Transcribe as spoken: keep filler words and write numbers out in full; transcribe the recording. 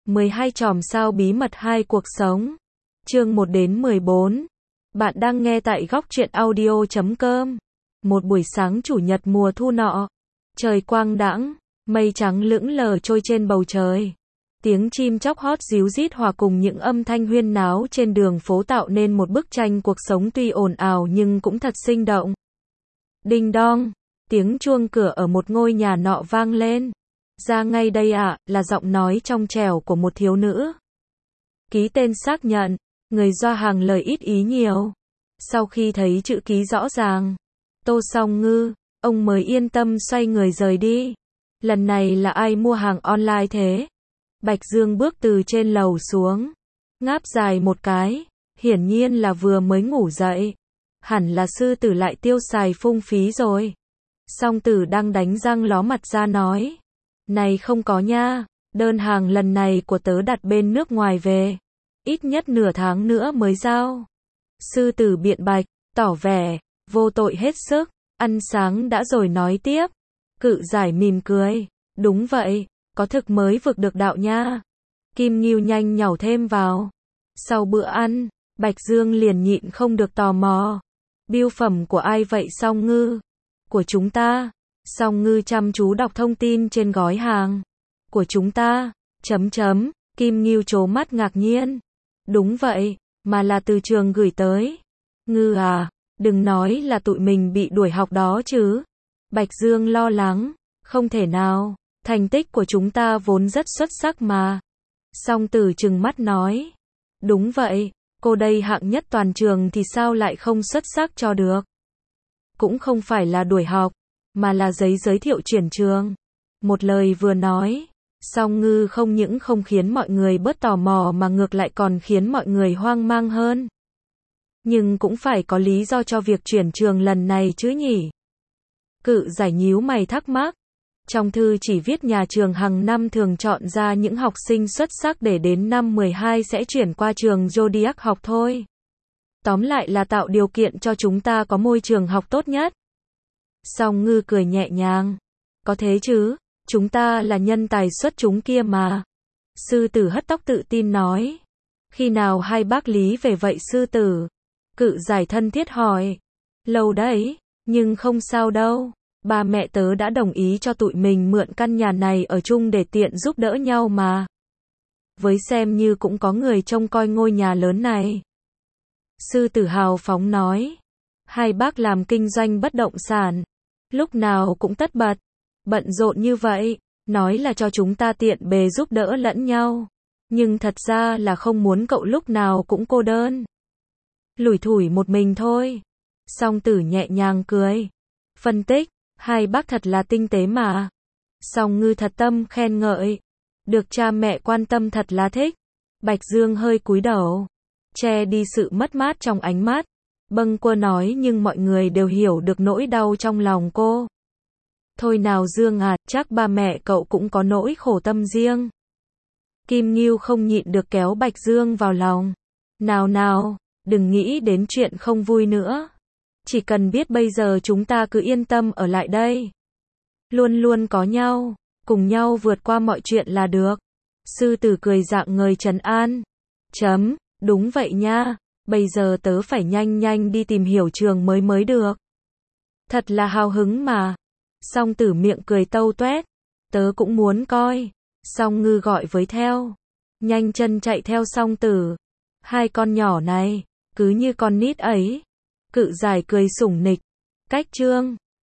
mười hai chòm sao bí mật hai cuộc sống. Chương một đến mười bốn. Bạn đang nghe tại góc truyện audio chấm com. Một buổi sáng chủ nhật mùa thu nọ, trời quang đãng, mây trắng lững lờ trôi trên bầu trời. Tiếng chim chóc hót ríu rít hòa cùng những âm thanh huyên náo trên đường phố tạo nên một bức tranh cuộc sống tuy ồn ào nhưng cũng thật sinh động. Đinh đong, tiếng chuông cửa ở một ngôi nhà nọ vang lên. Ra ngay đây ạ, là giọng nói trong trẻo của một thiếu nữ. Ký tên xác nhận, người doa hàng lời ít ý nhiều. Sau khi thấy chữ ký rõ ràng, Tô Song Ngư, ông mới yên tâm xoay người rời đi. Lần này là ai mua hàng online thế? Bạch Dương bước từ trên lầu xuống, ngáp dài một cái, hiển nhiên là vừa mới ngủ dậy. Hẳn là sư tử lại tiêu xài phung phí rồi. Song Tử đang đánh răng ló mặt ra nói. Này không có nha, đơn hàng lần này của tớ đặt bên nước ngoài về. Ít nhất nửa tháng nữa mới giao. Sư tử biện bạch, tỏ vẻ, vô tội hết sức, ăn sáng đã rồi nói tiếp. Cự giải mỉm cười, đúng vậy, có thực mới vực được đạo nha. Kim Ngưu nhanh nhảu thêm vào. Sau bữa ăn, Bạch Dương liền nhịn không được tò mò. Bưu phẩm của ai vậy Song Ngư? Của chúng ta. Song Ngư chăm chú đọc thông tin trên gói hàng. Của chúng ta, chấm chấm, Kim Ngưu trố mắt ngạc nhiên. Đúng vậy, mà là từ trường gửi tới. Ngư à, đừng nói là tụi mình bị đuổi học đó chứ. Bạch Dương lo lắng, không thể nào, thành tích của chúng ta vốn rất xuất sắc mà. Song Tử trừng mắt nói. Đúng vậy, cô đây hạng nhất toàn trường thì sao lại không xuất sắc cho được. Cũng không phải là đuổi học, mà là giấy giới thiệu chuyển trường. Một lời vừa nói, Song Ngư không những không khiến mọi người bớt tò mò mà ngược lại còn khiến mọi người hoang mang hơn. Nhưng cũng phải có lý do cho việc chuyển trường lần này chứ nhỉ? Cự giải nhíu mày thắc mắc. Trong thư chỉ viết nhà trường hàng năm thường chọn ra những học sinh xuất sắc để đến năm mười hai sẽ chuyển qua trường Zodiac học thôi. Tóm lại là tạo điều kiện cho chúng ta có môi trường học tốt nhất. Song Ngư cười nhẹ nhàng. Có thế chứ, chúng ta là nhân tài xuất chúng kia mà. Sư tử hất tóc tự tin nói. Khi nào hai bác lý về vậy sư tử? Cự giải thân thiết hỏi. Lâu đấy, nhưng không sao đâu. Ba mẹ tớ đã đồng ý cho tụi mình mượn căn nhà này ở chung để tiện giúp đỡ nhau mà. Với xem như cũng có người trông coi ngôi nhà lớn này. Sư tử hào phóng nói. Hai bác làm kinh doanh bất động sản. Lúc nào cũng tất bật. Bận rộn như vậy. Nói là cho chúng ta tiện bề giúp đỡ lẫn nhau. Nhưng thật ra là không muốn cậu lúc nào cũng cô đơn. Lủi thủi một mình thôi. Song Tử nhẹ nhàng cười. Phân tích. Hai bác thật là tinh tế mà. Song Ngư thật tâm khen ngợi. Được cha mẹ quan tâm thật là thích. Bạch Dương hơi cúi đầu, che đi sự mất mát trong ánh mắt. Bâng quơ nói nhưng mọi người đều hiểu được nỗi đau trong lòng cô. Thôi nào Dương à, chắc ba mẹ cậu cũng có nỗi khổ tâm riêng. Kim Ngưu không nhịn được kéo Bạch Dương vào lòng. Nào nào, đừng nghĩ đến chuyện không vui nữa. Chỉ cần biết bây giờ chúng ta cứ yên tâm ở lại đây. Luôn luôn có nhau, cùng nhau vượt qua mọi chuyện là được. Sư tử cười rạng ngời trấn an. Chấm, đúng vậy nha, bây giờ tớ phải nhanh nhanh đi tìm hiểu trường mới mới được. Thật là hào hứng mà. Song Tử miệng cười tâu tuét. Tớ cũng muốn coi. Song Ngư gọi với theo. Nhanh chân chạy theo Song Tử. Hai con nhỏ này, cứ như con nít ấy. Cự giải cười sủng nịch. Cách chương